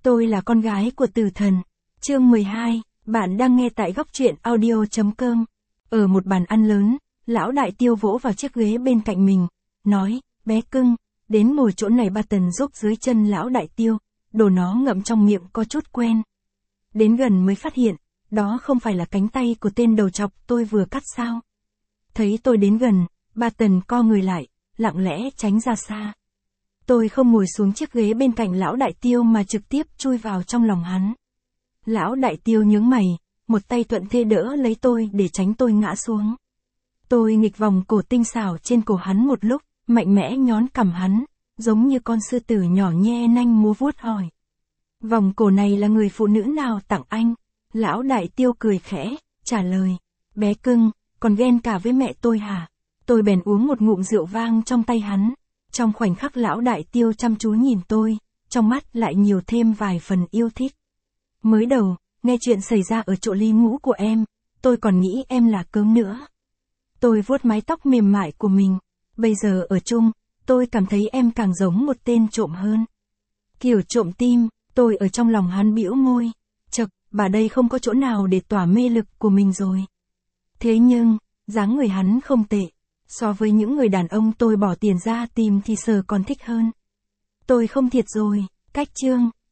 Tôi là con gái của tử thần. Chương 12, bạn đang nghe tại góc truyện audio.com. Ở một bàn ăn lớn, lão đại tiêu vỗ vào chiếc ghế bên cạnh mình, nói, bé cưng, đến ngồi chỗ này. Ba Tần rúc dưới chân lão đại tiêu, đồ nó ngậm trong miệng có chút quen. Đến gần mới phát hiện, đó không phải là cánh tay của tên đầu trọc tôi vừa cắt sao. Thấy tôi đến gần, Ba Tần co người lại, lặng lẽ tránh ra xa. Tôi không ngồi xuống chiếc ghế bên cạnh lão đại tiêu mà trực tiếp chui vào trong lòng hắn. Lão đại tiêu nhướng mày, một tay thuận thế đỡ lấy tôi để tránh tôi ngã xuống. Tôi nghịch vòng cổ tinh xảo trên cổ hắn một lúc, mạnh mẽ nhón cằm hắn, giống như con sư tử nhỏ nhe nanh múa vuốt hỏi. Vòng cổ này là người phụ nữ nào tặng anh? Lão đại tiêu cười khẽ, trả lời. Bé cưng, còn ghen cả với mẹ tôi hả? Tôi bèn uống một ngụm rượu vang trong tay hắn. Trong khoảnh khắc lão đại tiêu chăm chú nhìn tôi, trong mắt lại nhiều thêm vài phần yêu thích. Mới đầu, nghe chuyện xảy ra ở chỗ ly ngũ của em, tôi còn nghĩ em là cớm nữa. Tôi vuốt mái tóc mềm mại của mình. Bây giờ ở chung, tôi cảm thấy em càng giống một tên trộm hơn. Kiểu trộm tim, tôi ở trong lòng hắn bĩu môi. Chậc, bà đây không có chỗ nào để tỏa mê lực của mình rồi. Thế nhưng, dáng người hắn không tệ. So với những người đàn ông tôi bỏ tiền ra tìm thì sờ còn thích hơn. Tôi không thiệt rồi, cách chương.